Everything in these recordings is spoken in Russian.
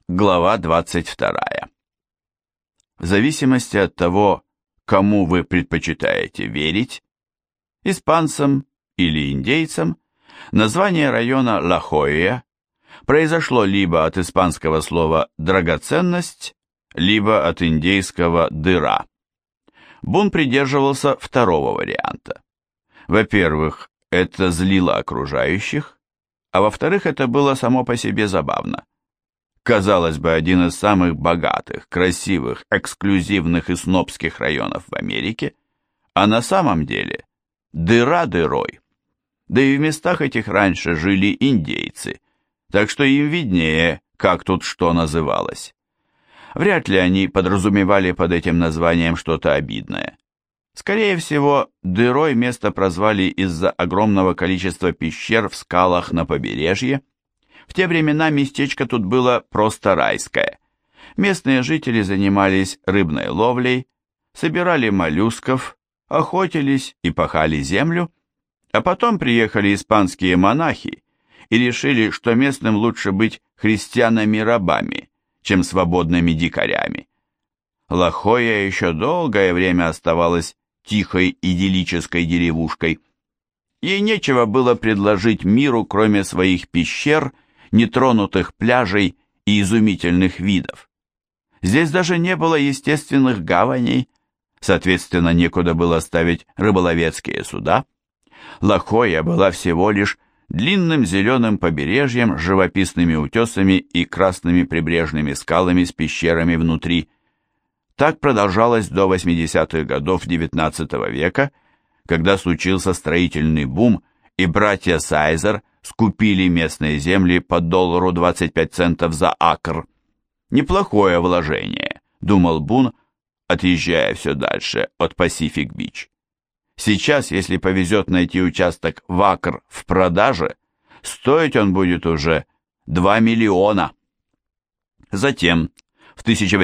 Глава 22. В зависимости от того, кому вы предпочитаете верить, испанцам или индейцам, название района Ла-Хойя произошло либо от испанского слова «драгоценность», либо от индейского «дыра». Бун придерживался второго варианта. Во-первых, это злило окружающих, а во-вторых, это было само по себе забавно. Казалось бы, один из самых богатых, красивых, эксклюзивных и снобских районов в Америке, а на самом деле дыра дырой. Да и в местах этих раньше жили индейцы, так что им виднее, как тут что называлось. Вряд ли они подразумевали под этим названием что-то обидное. Скорее всего, дырой место прозвали из-за огромного количества пещер в скалах на побережье. В те времена местечко тут было просто райское. Местные жители занимались рыбной ловлей, собирали моллюсков, охотились и пахали землю, а потом приехали испанские монахи и решили, что местным лучше быть христианами-рабами, чем свободными дикарями. Ла-Хойя еще долгое время оставалась тихой идиллической деревушкой. Ей нечего было предложить миру, кроме своих пещер, нетронутых пляжей и изумительных видов. Здесь даже не было естественных гаваней, соответственно, некуда было ставить рыболовецкие суда. Ла-Хойя была всего лишь длинным зеленым побережьем с живописными утесами и красными прибрежными скалами с пещерами внутри. Так продолжалось до 80-х годов XIX века, когда случился строительный бум, и братья Сайзер скупили местные земли по $1.25 за акр. Неплохое вложение, думал Бун, отъезжая все дальше от Пасифик-Бич. Сейчас, если повезет найти участок в акр в продаже, стоить он будет уже 2 миллиона. Затем, в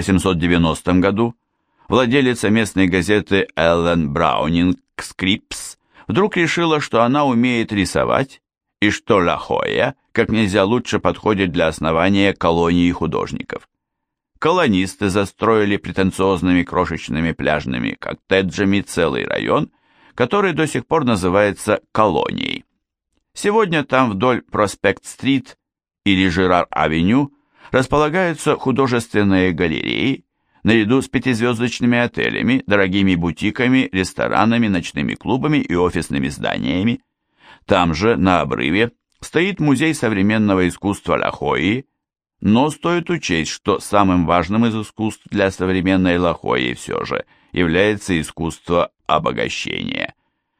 1890 году, владелица местной газеты Эллен Браунинг Скрипс вдруг решила, что она умеет рисовать, и что Ла-Хойя как нельзя лучше подходит для основания колонии художников. Колонисты застроили претенциозными крошечными пляжными коттеджами целый район, который до сих пор называется колонией. Сегодня там вдоль Проспект-стрит или Жирар-авеню располагаются художественные галереи, наряду с пятизвездочными отелями, дорогими бутиками, ресторанами, ночными клубами и офисными зданиями. Там же, на обрыве, стоит музей современного искусства Ла-Хойи, но стоит учесть, что самым важным из искусств для современной Ла-Хойи все же является искусство обогащения.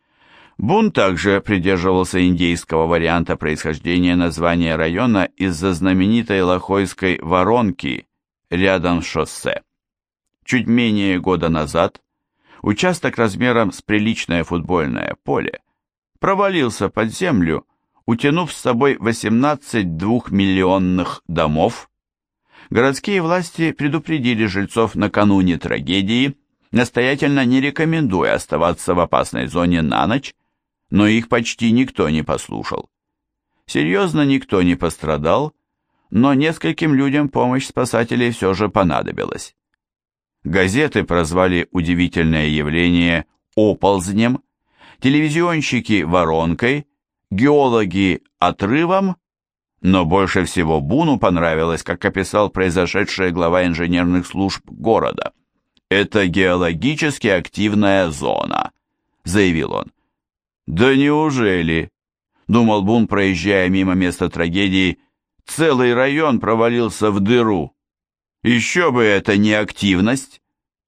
Бун также придерживался индейского варианта происхождения названия района из-за знаменитой лахойской воронки рядом с шоссе. Чуть менее года назад участок размером с приличное футбольное поле провалился под землю, утянув с собой 18 двухмиллионных домов. Городские власти предупредили жильцов накануне трагедии, настоятельно не рекомендуя оставаться в опасной зоне на ночь, но их почти никто не послушал. Серьезно никто не пострадал, но нескольким людям помощь спасателей все же понадобилась. Газеты прозвали удивительное явление оползнем, телевизионщики воронкой, геологи отрывом, но больше всего Буну понравилось, как описал произошедшее глава инженерных служб города. «Это геологически активная зона», — заявил он. «Да неужели?» — думал Бун, проезжая мимо места трагедии. «Целый район провалился в дыру. Еще бы это не активность!»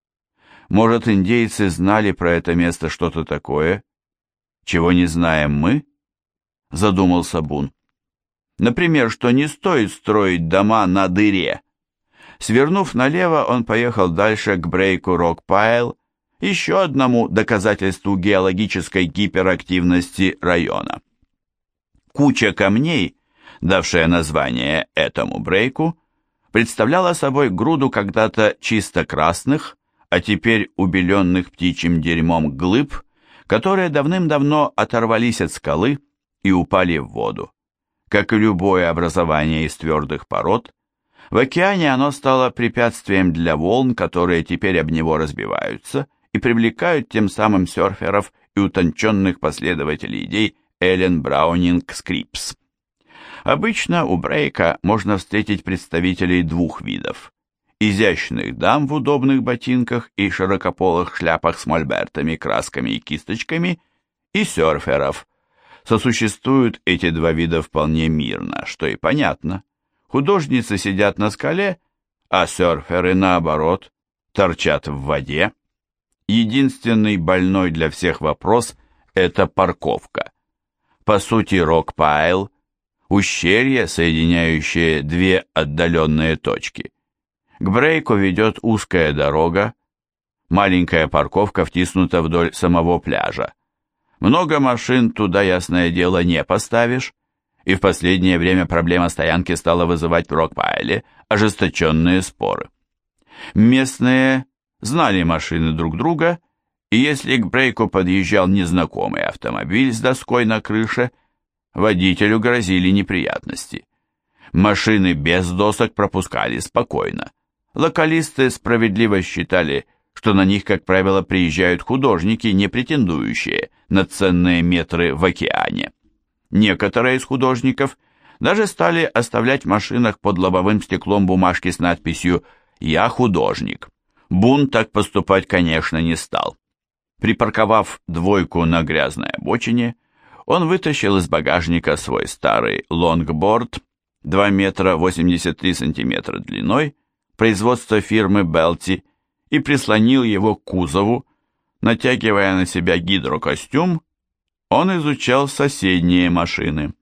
Может, индейцы знали про это место что-то такое, чего не знаем мы? Задумался Бун. Например, что не стоит строить дома на дыре. Свернув налево, он поехал дальше к брейку Рок-Пайл, еще одному доказательству геологической гиперактивности района. Куча камней, давшая название этому брейку, представляла собой груду когда-то чисто красных, а теперь убеленных птичьим дерьмом глыб, которые давным-давно оторвались от скалы и упали в воду. Как и любое образование из твердых пород, В океане оно стало препятствием для волн, которые теперь об него разбиваются и привлекают тем самым серферов и утонченных последователей идей Эллен Браунинг Скрипс. Обычно у брейка можно встретить представителей двух видов: изящных дам в удобных ботинках и широкополых шляпах с мольбертами, красками и кисточками, и серферов. Сосуществуют эти два вида вполне мирно, что и понятно. Художницы сидят на скале, а серферы, наоборот, торчат в воде. Единственный больной для всех вопрос – это парковка. По сути, Рок-Пайл – ущелье, соединяющее две отдаленные точки. К брейку ведет узкая дорога, маленькая парковка втиснута вдоль самого пляжа. Много машин туда, ясное дело, не поставишь, и в последнее время проблема стоянки стала вызывать в Рок-Пайле ожесточенные споры. Местные знали машины друг друга, и если к брейку подъезжал незнакомый автомобиль с доской на крыше, водителю грозили неприятности. Машины без досок пропускали спокойно. Локалисты справедливо считали, что на них, как правило, приезжают художники, не претендующие на ценные метры в океане. Некоторые из художников даже стали оставлять в машинах под лобовым стеклом бумажки с надписью «Я художник». Бун так поступать, конечно, не стал. Припарковав двойку на грязной обочине, он вытащил из багажника свой старый лонгборд 2 метра 83 сантиметра длиной, производства фирмы Белти, и прислонил его к кузову. Натягивая на себя гидрокостюм, он изучал соседние машины.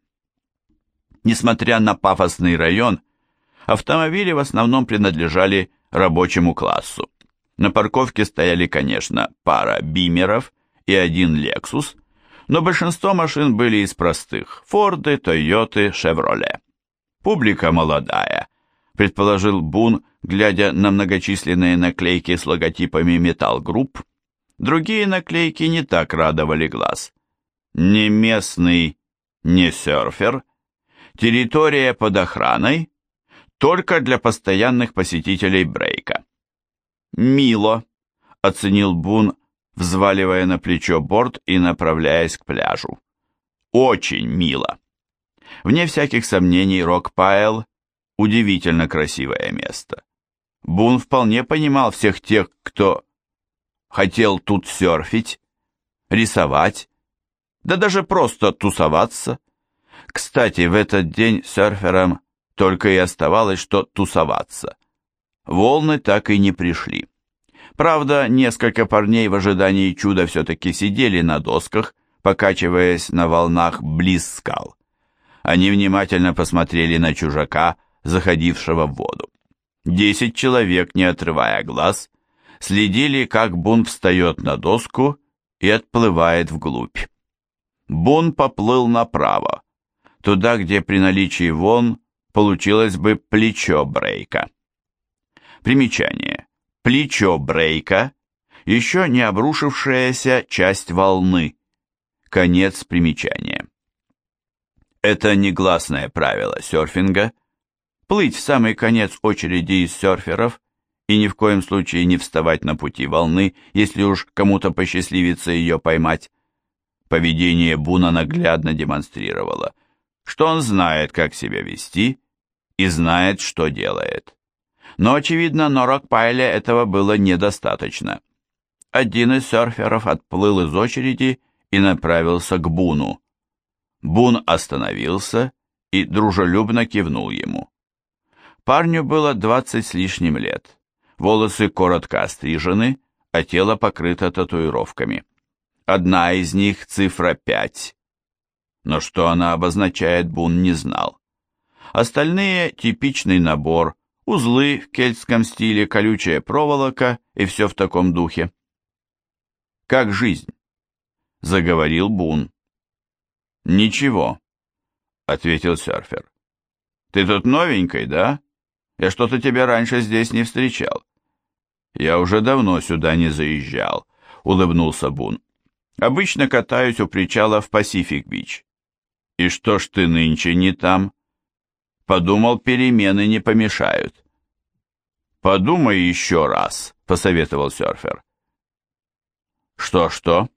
Несмотря на пафосный район, автомобили в основном принадлежали рабочему классу. На парковке стояли, конечно, пара бимеров и один Lexus, но большинство машин были из простых: Форды, Тойоты, Шевроле. Публика молодая, предположил Бун, глядя на многочисленные наклейки с логотипами Metal Group. Другие наклейки не так радовали глаз. Не местный, не серфер, территория под охраной, только для постоянных посетителей брейка. «Мило», — оценил Бун, взваливая на плечо борт и направляясь к пляжу. «Очень мило». Вне всяких сомнений, Рок-Пайл — удивительно красивое место. Бун вполне понимал всех тех, кто хотел тут серфить, рисовать, да даже просто тусоваться. Кстати, в этот день серферам только и оставалось, что тусоваться. Волны так и не пришли. Правда, несколько парней в ожидании чуда все-таки сидели на досках, покачиваясь на волнах близ скал. Они внимательно посмотрели на чужака, заходившего в воду. 10 человек, не отрывая глаз, следили, как Бун встает на доску и отплывает вглубь. Бун поплыл направо, туда, где при наличии волн получилось бы плечо брейка. Примечание. Плечо брейка – еще не обрушившаяся часть волны. Конец примечания. Это негласное правило серфинга – плыть в самый конец очереди из серферов и ни в коем случае не вставать на пути волны, если уж кому-то посчастливится ее поймать. Поведение Буна наглядно демонстрировало, что он знает, как себя вести, и знает, что делает. Но, очевидно, на Рок-Пайле этого было недостаточно. Один из серферов отплыл из очереди и направился к Буну. Бун остановился и дружелюбно кивнул ему. Парню было 20 с лишним лет, волосы коротко острижены, а тело покрыто татуировками. Одна из них цифра 5, но что она обозначает, Бун не знал. Остальные типичный набор: узлы в кельтском стиле, колючая проволока и все в таком духе. «Как жизнь?» — заговорил Бун. «Ничего», — ответил серфер. «Ты тут новенький, да? Я что-то тебя раньше здесь не встречал». «Я уже давно сюда не заезжал», — улыбнулся Бун. «Обычно катаюсь у причала в Пасифик-Бич». «И что ж ты нынче не там?» Подумал, перемены не помешают. «Подумай еще раз», — посоветовал серфер. «Что-что?»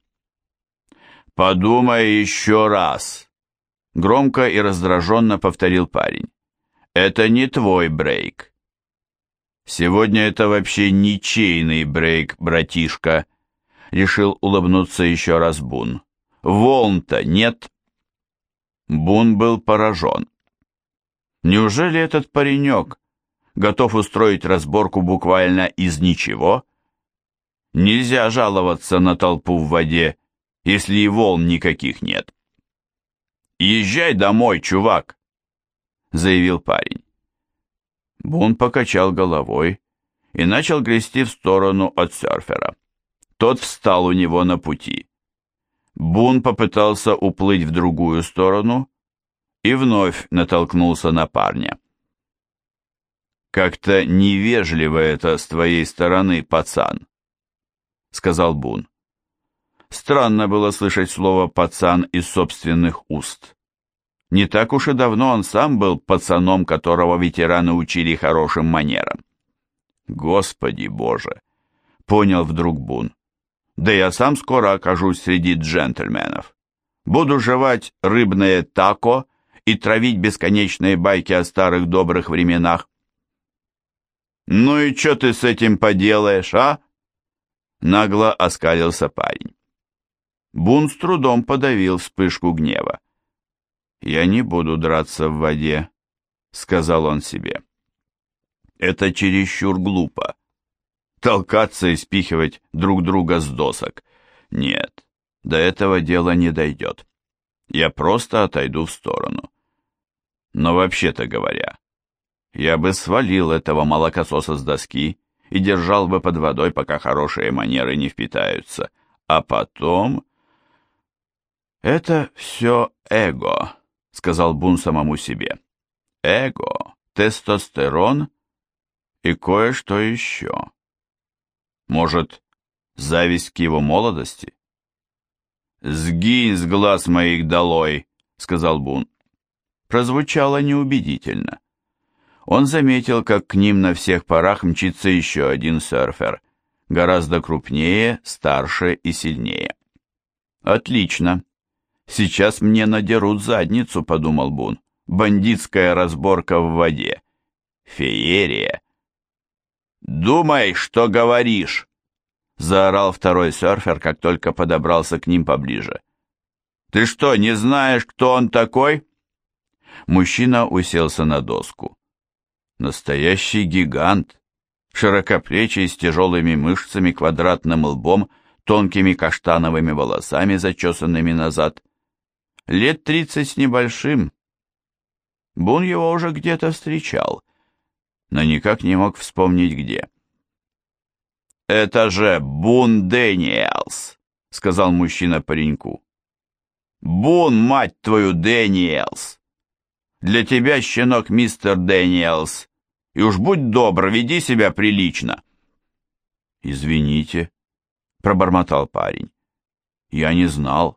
«Подумай еще раз», — громко и раздраженно повторил парень. «Это не твой брейк». «Сегодня это вообще ничейный брейк, братишка», — решил улыбнуться еще раз Бун. «Волн-то нет». Бун был поражен. Неужели этот паренек готов устроить разборку буквально из ничего? Нельзя жаловаться на толпу в воде, если и волн никаких нет. «Езжай домой, чувак», — заявил парень. Бун покачал головой и начал грести в сторону от серфера. Тот встал у него на пути. Бун попытался уплыть в другую сторону и вновь натолкнулся на парня. «Как-то невежливо это с твоей стороны, пацан», — сказал Бун. Странно было слышать слово «пацан» из собственных уст. Не так уж и давно он сам был пацаном, которого ветераны учили хорошим манерам. «Господи Боже!» — понял вдруг Бун. «Да я сам скоро окажусь среди джентльменов. Буду жевать рыбное тако и травить бесконечные байки о старых добрых временах». «Ну и что ты с этим поделаешь, а?» Нагло оскалился парень. Бун с трудом подавил вспышку гнева. «Я не буду драться в воде», — сказал он себе. «Это чересчур глупо. Толкаться и спихивать друг друга с досок. Нет, до этого дела не дойдет. Я просто отойду в сторону. Но вообще-то говоря, я бы свалил этого молокососа с доски и держал бы под водой, пока хорошие манеры не впитаются. А потом...» «Это все эго», — сказал Бун самому себе. «Эго, тестостерон и кое-что еще. Может, зависть к его молодости?» «Сгинь с глаз моих долой», — сказал Бун. Прозвучало неубедительно. Он заметил, как к ним на всех парах мчится еще один серфер, гораздо крупнее, старше и сильнее. «Отлично. Сейчас мне надерут задницу», — подумал Бун. «Бандитская разборка в воде. Феерия». «Думай, что говоришь», — заорал второй серфер, как только подобрался к ним поближе. «Ты что, не знаешь, кто он такой?» Мужчина уселся на доску. Настоящий гигант, широкоплечий, с тяжелыми мышцами, квадратным лбом, тонкими каштановыми волосами, зачесанными назад. Лет 30 с небольшим. Бун его уже где-то встречал, но никак не мог вспомнить где. «Это же Бун Дэниелс», — сказал мужчина пареньку. «Бун, мать твою, Дэниелс! Для тебя, щенок, мистер Дэниелс, и уж будь добр, веди себя прилично». «Извините», — пробормотал парень. «Я не знал».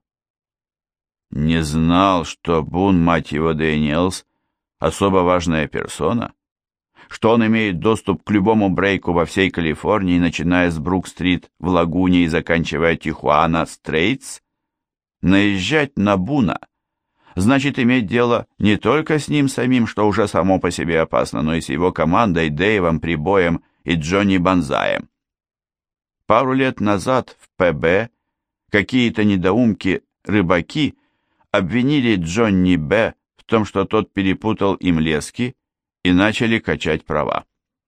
«Не знал, что Бун, мать его, Дэниелс, особо важная персона? Что он имеет доступ к любому брейку во всей Калифорнии, начиная с Брук-стрит в Лагуне и заканчивая Тихуана-Стрейтс? Наезжать на Буна значит иметь дело не только с ним самим, что уже само по себе опасно, но и с его командой, Дэйвом, Прибоем и Джонни Банзаем. Пару лет назад в ПБ какие-то недоумки-рыбаки обвинили Джонни Б. в том, что тот перепутал им лески, и начали качать права.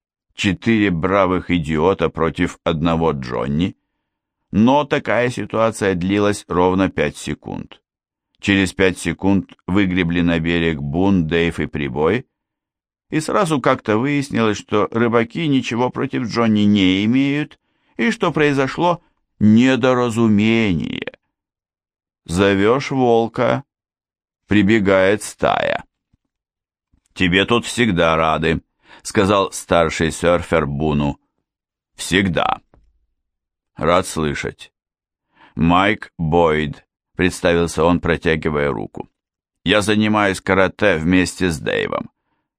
4 бравых идиота против одного Джонни. Но такая ситуация длилась ровно 5 секунд. Через 5 секунд выгребли на берег Бун, Дэйв и Прибой, и сразу как-то выяснилось, что рыбаки ничего против Джонни не имеют, и что произошло недоразумение. Зовешь волка, прибегает стая. «Тебе тут всегда рады», — сказал старший серфер Буну. «Всегда». «Рад слышать». «Майк Бойд», — представился он, протягивая руку. «Я занимаюсь карате вместе с Дэйвом.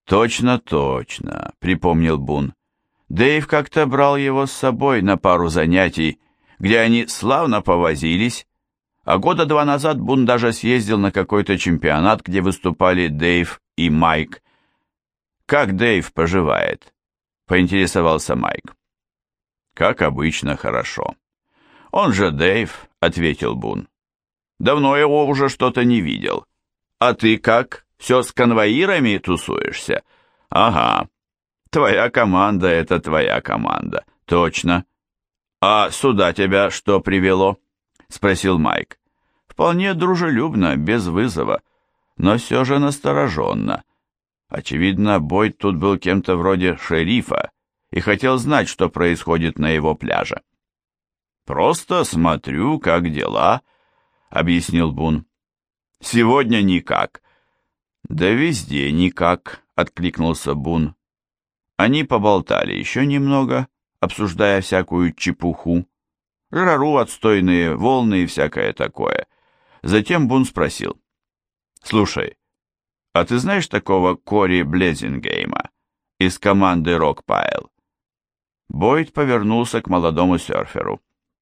Точно, точно, припомнил Бун. Дэйв как-то брал его с собой на пару занятий, где они славно повозились, а года 2 назад Бун даже съездил на какой-то чемпионат, где выступали Дэйв и Майк. «Как Дэйв поживает?» — поинтересовался Майк. «Как обычно, хорошо». «Он же Дэйв», — ответил Бун. «Давно его уже что-то не видел. А ты как? Все с конвоирами тусуешься?» «Ага. Твоя команда — это твоя команда». «Точно. А сюда тебя что привело?» — спросил Майк. Вполне дружелюбно, без вызова, но все же настороженно. Очевидно, Бойд тут был кем-то вроде шерифа и хотел знать, что происходит на его пляже. «Просто смотрю, как дела», — объяснил Бун. «Сегодня никак». «Да везде никак», — откликнулся Бун. Они поболтали еще немного, обсуждая всякую чепуху, жару, отстойные волны и всякое такое. Затем Бун спросил: «Слушай, а ты знаешь такого Кори Блезингейма из команды Рокпайл?» Бойд повернулся к молодому серферу.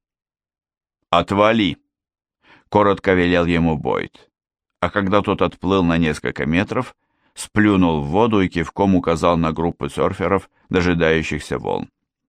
«Отвали!» — коротко велел ему Бойд, а когда тот отплыл на несколько метров, сплюнул в воду и кивком указал на группу серферов, дожидающихся волн.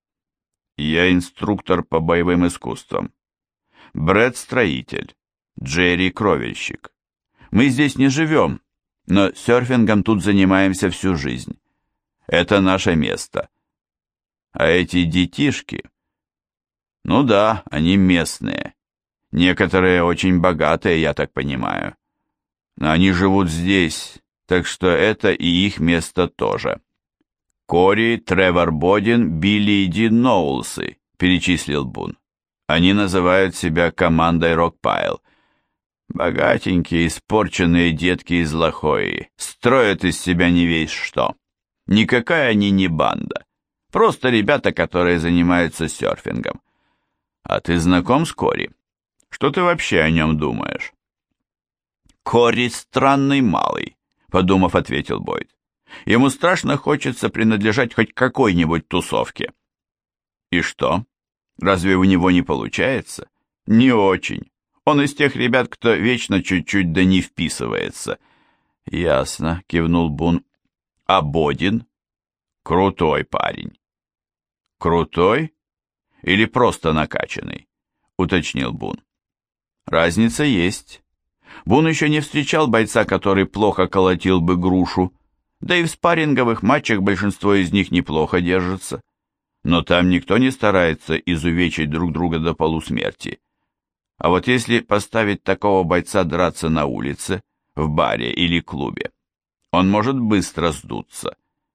«Я инструктор по боевым искусствам. Брэд — строитель, Джерри — кровельщик. Мы здесь не живем, но серфингом тут занимаемся всю жизнь. Это наше место. А эти детишки... Ну да, они местные. Некоторые очень богатые, я так понимаю. Но они живут здесь, так что это и их место тоже. Кори, Тревор Бодин, Билли и Дин Ноулсы», — перечислил Бун. «Они называют себя командой Рокпайл. Богатенькие, испорченные детки из Лахои, строят из себя не весь что. Никакая они не банда. Просто ребята, которые занимаются серфингом. А ты знаком с Кори? Что ты вообще о нем думаешь?» «Кори странный малый», — подумав, ответил Бойд. «Ему страшно хочется принадлежать хоть какой-нибудь тусовке». «И что? Разве у него не получается?» «Не очень. Он из тех ребят, кто вечно чуть-чуть да не вписывается». «Ясно», — кивнул Бун. «А Бодин?» «Крутой парень». «Крутой? Или просто накачанный?» — уточнил Бун. «Разница есть. Бун еще не встречал бойца, который плохо колотил бы грушу, да и в спарринговых матчах большинство из них неплохо держится. Но там никто не старается изувечить друг друга до полусмерти. А вот если поставить такого бойца драться на улице, в баре или клубе, он может быстро сдуться».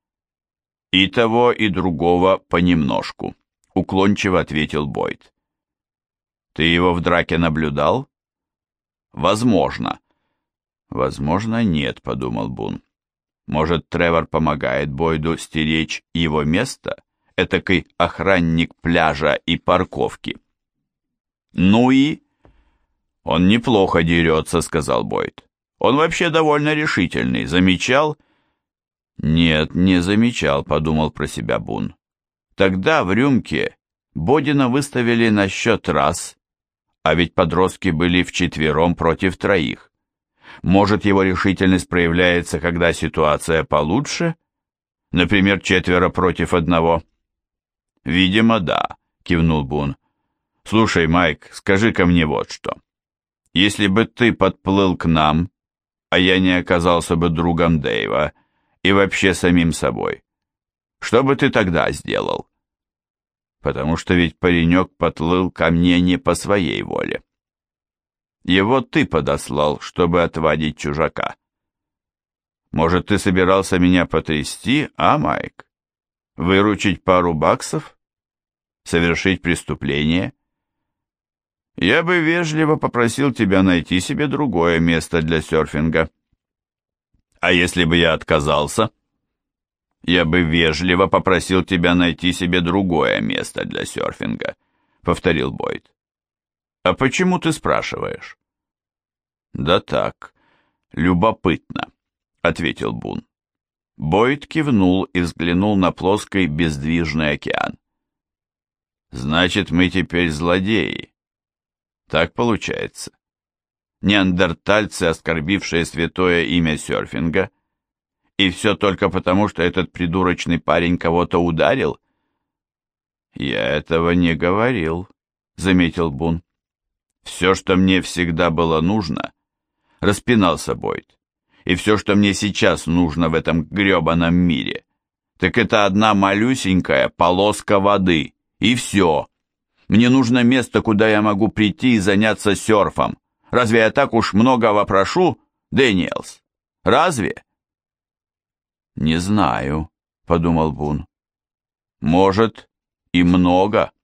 «И того, и другого понемножку», — уклончиво ответил Бойд. «Ты его в драке наблюдал?» «Возможно». «Возможно, нет», — подумал Бун. «Может, Тревор помогает Бойду стеречь его место? Этакий охранник пляжа и парковки». «Ну и?» «Он неплохо дерется», — сказал Бойд. «Он вообще довольно решительный. Замечал?» «Нет, не замечал», — подумал про себя Бун. «Тогда в рюмке Бодина выставили на счет раз, а ведь подростки были вчетвером против троих. Может, его решительность проявляется, когда ситуация получше? Например, 4 против 1?» «Видимо, да», — кивнул Бун. «Слушай, Майк, скажи-ка мне вот что. Если бы ты подплыл к нам, а я не оказался бы другом Дэйва и вообще самим собой, что бы ты тогда сделал? Потому что ведь паренек подплыл ко мне не по своей воле. Его ты подослал, чтобы отвадить чужака. Может, ты собирался меня потрясти, а, Майк? Выручить пару баксов? Совершить преступление? Я бы вежливо попросил тебя найти себе другое место для серфинга. А если бы я отказался? Я бы вежливо попросил тебя найти себе другое место для серфинга, повторил Бойд. А почему ты спрашиваешь? Да так, любопытно, ответил Бун. Бойд кивнул и взглянул на плоский бездвижный океан. «Значит, мы теперь злодеи. Так получается. Неандертальцы, оскорбившие святое имя серфинга, и все только потому, что этот придурочный парень кого-то ударил?» «Я этого не говорил», — заметил Бун. «Все, что мне всегда было нужно», — распинался Бойд, «и все, что мне сейчас нужно в этом гребаном мире, так это одна малюсенькая полоска воды, и все. Мне нужно место, куда я могу прийти и заняться серфом. Разве я так уж многого прошу, Дэниелс? Разве?» «Не знаю», — подумал Бун. «Может, и много».